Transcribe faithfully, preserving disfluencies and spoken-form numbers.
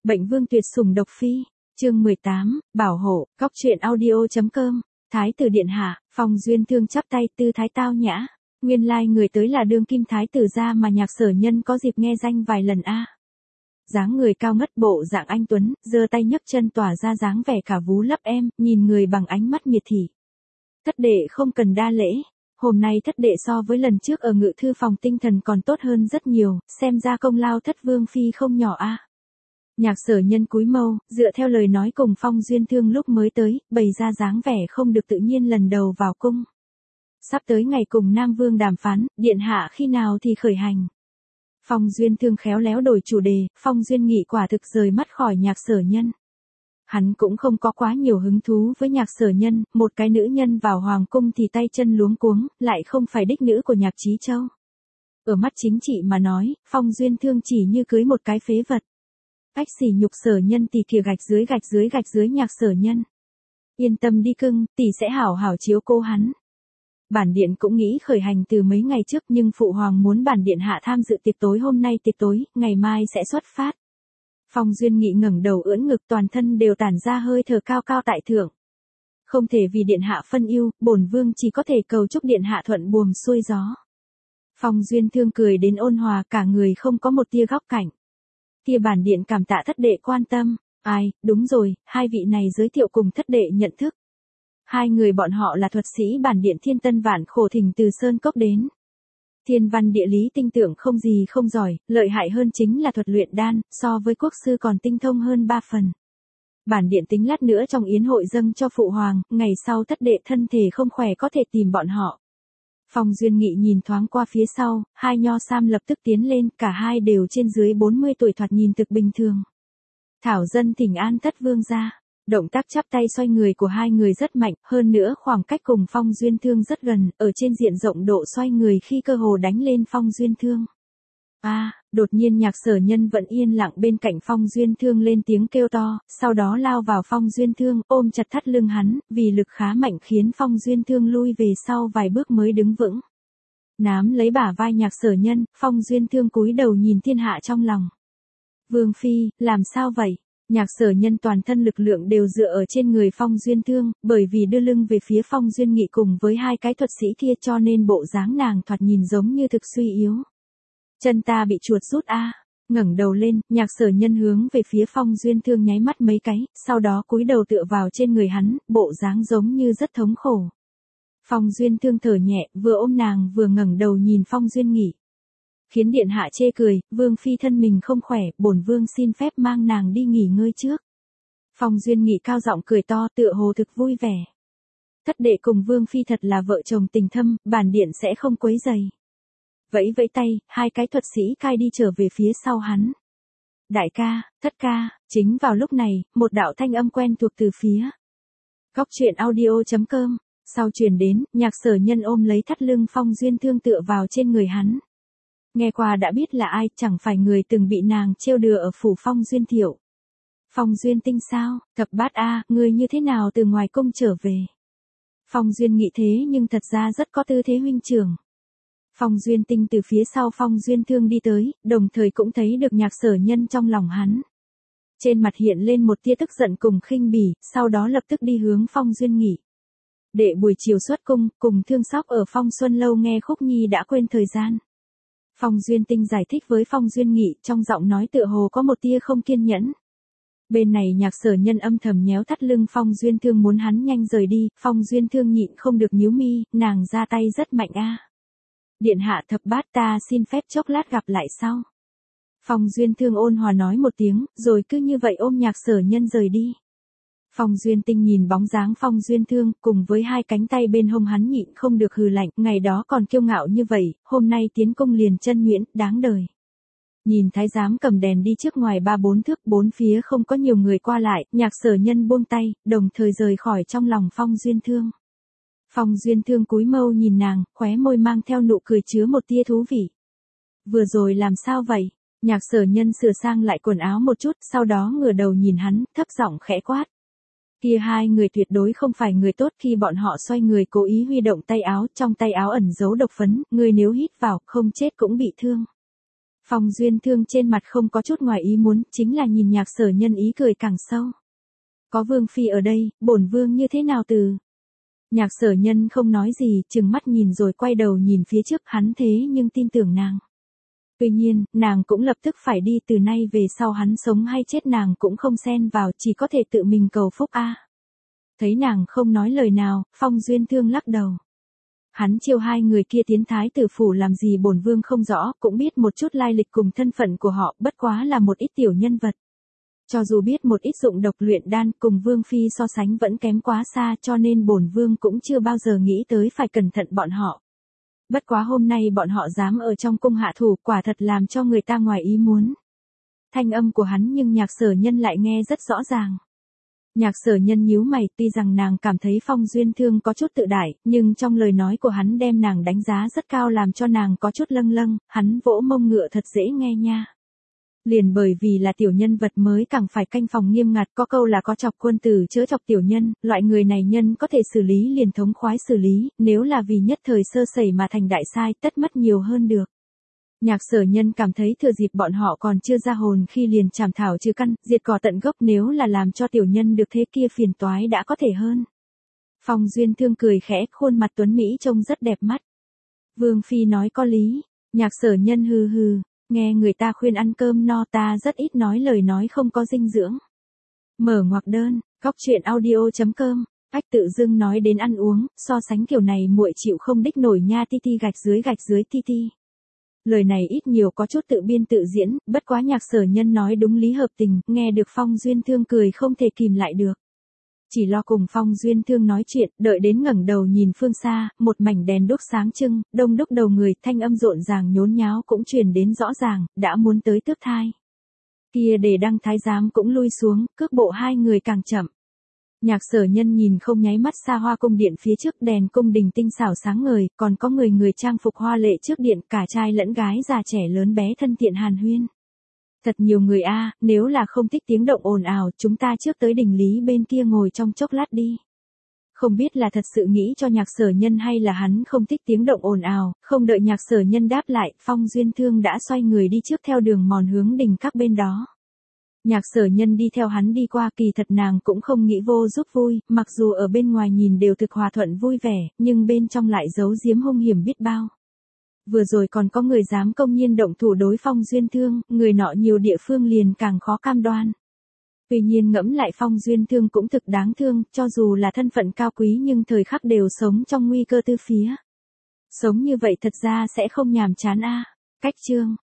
Bệnh vương tuyệt sủng độc phi, chương mười tám, bảo hộ, góc truyện audio.com, Thái tử điện hạ, Phong Duyên Thương chắp tay tư thái tao nhã, nguyên lai người tới là đương kim thái tử gia mà Nhạc Sở Nhân có dịp nghe danh vài lần a. Dáng người cao ngất bộ dạng anh tuấn, giơ tay nhấc chân tỏa ra dáng vẻ cả vú lấp em, nhìn người bằng ánh mắt miệt thị. Thất đệ không cần đa lễ, hôm nay thất đệ so với lần trước ở ngự thư phòng tinh thần còn tốt hơn rất nhiều, xem ra công lao thất vương phi không nhỏ a. Nhạc Sở Nhân cúi mâu, dựa theo lời nói cùng Phong Duyên Thương lúc mới tới, bày ra dáng vẻ không được tự nhiên lần đầu vào cung. Sắp tới ngày cùng Nam Vương đàm phán, điện hạ khi nào thì khởi hành. Phong Duyên Thương khéo léo đổi chủ đề, Phong Duyên Nghị quả thực rời mắt khỏi Nhạc Sở Nhân. Hắn cũng không có quá nhiều hứng thú với Nhạc Sở Nhân, một cái nữ nhân vào hoàng cung thì tay chân luống cuống, lại không phải đích nữ của Nhạc Chí Châu. Ở mắt chính trị mà nói, Phong Duyên Thương chỉ như cưới một cái phế vật. Ách xỉ nhục Sở Nhân tỷ kìa gạch dưới gạch dưới gạch dưới Nhạc Sở Nhân. Yên tâm đi cưng, tỷ sẽ hảo hảo chiếu cô hắn. Bản điện cũng nghĩ khởi hành từ mấy ngày trước nhưng phụ hoàng muốn bản điện hạ tham dự tiệc tối hôm nay tiệc tối, ngày mai sẽ xuất phát. Phong Duyên Nghị ngẩng đầu ưỡn ngực toàn thân đều tản ra hơi thở cao cao tại thượng. Không thể vì điện hạ phân ưu, bổn vương chỉ có thể cầu chúc điện hạ thuận buồm xuôi gió. Phong Duyên Thương cười đến ôn hòa cả người không có một tia góc cạnh. Kia bản điện cảm tạ thất đệ quan tâm, ai, đúng rồi, hai vị này giới thiệu cùng thất đệ nhận thức. Hai người bọn họ là thuật sĩ bản điện thiên tân vạn khổ thỉnh từ Sơn Cốc đến. Thiên văn địa lý tinh tưởng không gì không giỏi, lợi hại hơn chính là thuật luyện đan, so với quốc sư còn tinh thông hơn ba phần. Bản điện tính lát nữa trong yến hội dâng cho phụ hoàng, ngày sau thất đệ thân thể không khỏe có thể tìm bọn họ. Phong Duyên Nghị nhìn thoáng qua phía sau, hai nho sam lập tức tiến lên, cả hai đều trên dưới bốn mươi tuổi thoạt nhìn thực bình thường. Thảo dân thỉnh an thất vương gia. Động tác chắp tay xoay người của hai người rất mạnh, hơn nữa khoảng cách cùng Phong Duyên Thương rất gần, ở trên diện rộng độ xoay người khi cơ hồ đánh lên Phong Duyên Thương. A, à, đột nhiên Nhạc Sở Nhân vẫn yên lặng bên cạnh Phong Duyên Thương lên tiếng kêu to, sau đó lao vào Phong Duyên Thương, ôm chặt thắt lưng hắn, vì lực khá mạnh khiến Phong Duyên Thương lui về sau vài bước mới đứng vững. Nắm lấy bả vai Nhạc Sở Nhân, Phong Duyên Thương cúi đầu nhìn thiên hạ trong lòng. Vương phi, làm sao vậy? Nhạc Sở Nhân toàn thân lực lượng đều dựa ở trên người Phong Duyên Thương, bởi vì đưa lưng về phía Phong Duyên Nghị cùng với hai cái thuật sĩ kia cho nên bộ dáng nàng thoạt nhìn giống như thực suy yếu. Chân ta bị chuột rút a. À. Ngẩng đầu lên, Nhạc Sở Nhân hướng về phía Phong Duyên Thương nháy mắt mấy cái, sau đó cúi đầu tựa vào trên người hắn, bộ dáng giống như rất thống khổ. Phong Duyên Thương thở nhẹ, vừa ôm nàng vừa ngẩng đầu nhìn Phong Duyên Nghị. Khiến điện hạ chê cười, vương phi thân mình không khỏe, bổn vương xin phép mang nàng đi nghỉ ngơi trước. Phong Duyên Nghị cao giọng cười to tựa hồ thực vui vẻ. Thất đệ cùng vương phi thật là vợ chồng tình thâm, bản điện sẽ không quấy rầy. Vẫy vẫy tay, hai cái thuật sĩ cai đi trở về phía sau hắn. Đại ca, thất ca, chính vào lúc này, một đạo thanh âm quen thuộc từ phía góc truyện audio.com, sau truyền đến, Nhạc Sở Nhân ôm lấy thắt lưng Phong Duyên Thương tựa vào trên người hắn. Nghe qua đã biết là ai, chẳng phải người từng bị nàng trêu đùa ở phủ Phong Duyên Thiệu. Phong Duyên Tinh sao, thập bát a, người như thế nào từ ngoài cung trở về. Phong Duyên Nghị thế nhưng thật ra rất có tư thế huynh trưởng. Phong Duyên Tinh từ phía sau Phong Duyên Thương đi tới, đồng thời cũng thấy được Nhạc Sở Nhân trong lòng hắn. Trên mặt hiện lên một tia tức giận cùng khinh bỉ, sau đó lập tức đi hướng Phong Duyên Nghị. Đệ buổi chiều xuất cung, cùng Thương Sóc ở Phong Xuân Lâu nghe khúc nhi đã quên thời gian. Phong Duyên Tinh giải thích với Phong Duyên Nghị, trong giọng nói tựa hồ có một tia không kiên nhẫn. Bên này Nhạc Sở Nhân âm thầm nhéo thắt lưng Phong Duyên Thương muốn hắn nhanh rời đi, Phong Duyên Thương nhịn không được nhíu mi, nàng ra tay rất mạnh a. Điện hạ thập bát ta xin phép chốc lát gặp lại sau. Phong Duyên Thương ôn hòa nói một tiếng, rồi cứ như vậy ôm Nhạc Sở Nhân rời đi. Phong Duyên Tinh nhìn bóng dáng Phong Duyên Thương, cùng với hai cánh tay bên hông hắn nhịn không được hừ lạnh, ngày đó còn kiêu ngạo như vậy, hôm nay tiến công liền chân nhuyễn, đáng đời. Nhìn thái giám cầm đèn đi trước ngoài ba bốn thước, bốn phía không có nhiều người qua lại, Nhạc Sở Nhân buông tay, đồng thời rời khỏi trong lòng Phong Duyên Thương. Phong Duyên Thương cúi mâu nhìn nàng, khóe môi mang theo nụ cười chứa một tia thú vị. Vừa rồi làm sao vậy? Nhạc Sở Nhân sửa sang lại quần áo một chút, sau đó ngửa đầu nhìn hắn, thấp giọng khẽ quát. Kia hai người tuyệt đối không phải người tốt, khi bọn họ xoay người cố ý huy động tay áo, trong tay áo ẩn giấu độc phấn, người nếu hít vào, không chết cũng bị thương. Phong Duyên Thương trên mặt không có chút ngoài ý muốn, chính là nhìn Nhạc Sở Nhân ý cười càng sâu. Có Vương Phi ở đây, bổn Vương như thế nào từ... Nhạc Sở Nhân không nói gì, trừng mắt nhìn rồi quay đầu nhìn phía trước, hắn thế nhưng tin tưởng nàng. Tuy nhiên, nàng cũng lập tức phải đi, từ nay về sau hắn sống hay chết nàng cũng không xen vào, chỉ có thể tự mình cầu phúc a. Thấy nàng không nói lời nào, Phong Duyên Thương lắc đầu. Hắn chiêu hai người kia tiến thái tử phủ làm gì bổn Vương không rõ, cũng biết một chút lai lịch cùng thân phận của họ, bất quá là một ít tiểu nhân vật. Cho dù biết một ít dụng độc luyện đan, cùng Vương Phi so sánh vẫn kém quá xa, cho nên bổn Vương cũng chưa bao giờ nghĩ tới phải cẩn thận bọn họ. Bất quá hôm nay bọn họ dám ở trong cung hạ thủ, quả thật làm cho người ta ngoài ý muốn. Thanh âm của hắn nhưng Nhạc Sở Nhân lại nghe rất rõ ràng. Nhạc Sở Nhân nhíu mày, tuy rằng nàng cảm thấy Phong Duyên Thương có chút tự đại, nhưng trong lời nói của hắn đem nàng đánh giá rất cao làm cho nàng có chút lâng lâng, hắn vỗ mông ngựa thật dễ nghe nha. Liền bởi vì là tiểu nhân vật mới càng phải canh phòng nghiêm ngặt, có câu là có chọc quân tử chớ chọc tiểu nhân, loại người này nhân có thể xử lý liền thống khoái xử lý, nếu là vì nhất thời sơ sẩy mà thành đại sai tất mất nhiều hơn được. Nhạc Sở Nhân cảm thấy thừa dịp bọn họ còn chưa ra hồn khi liền chảm thảo trừ căn, diệt cỏ tận gốc, nếu là làm cho tiểu nhân được thế kia phiền toái đã có thể hơn. Phong Duyên Thương cười khẽ, khuôn mặt tuấn Mỹ trông rất đẹp mắt. Vương Phi nói có lý. Nhạc Sở Nhân hừ hừ, nghe người ta khuyên ăn cơm no, ta rất ít nói lời nói không có dinh dưỡng. Mở ngoặc đơn, góc truyện audio chấm com. Ách tự dưng nói đến ăn uống, so sánh kiểu này muội chịu không đích nổi nha, ti ti gạch dưới gạch dưới ti ti. Lời này ít nhiều có chút tự biên tự diễn, bất quá Nhạc Sở Nhân nói đúng lý hợp tình, nghe được Phong Duyên Thương cười không thể kìm lại được. Chỉ lo cùng Phong Duyên Thương nói chuyện, đợi đến ngẩng đầu nhìn phương xa, một mảnh đèn đuốc sáng trưng, đông đúc đầu người, thanh âm rộn ràng nhốn nháo cũng truyền đến rõ ràng, đã muốn tới tước thai. Kia để đăng thái giám cũng lui xuống, cước bộ hai người càng chậm. Nhạc Sở Nhân nhìn không nháy mắt xa hoa cung điện phía trước, đèn cung đình tinh xảo sáng ngời, còn có người người trang phục hoa lệ trước điện, cả trai lẫn gái già trẻ lớn bé thân thiện hàn huyên. Thật nhiều người a, nếu là không thích tiếng động ồn ào, chúng ta trước tới đình lý bên kia ngồi trong chốc lát đi. Không biết là thật sự nghĩ cho Nhạc Sở Nhân hay là hắn không thích tiếng động ồn ào, không đợi Nhạc Sở Nhân đáp lại, Phong Duyên Thương đã xoay người đi trước theo đường mòn hướng đình các bên đó. Nhạc Sở Nhân đi theo hắn đi qua, kỳ thật nàng cũng không nghĩ vô giúp vui, mặc dù ở bên ngoài nhìn đều thực hòa thuận vui vẻ, nhưng bên trong lại giấu giếm hung hiểm biết bao. Vừa rồi còn có người dám công nhiên động thủ đối Phong Duyên Thương, người nọ nhiều địa phương liền càng khó cam đoan. Tuy nhiên ngẫm lại Phong Duyên Thương cũng thực đáng thương, cho dù là thân phận cao quý nhưng thời khắc đều sống trong nguy cơ tư phía. Sống như vậy thật ra sẽ không nhàm chán a. Cách chương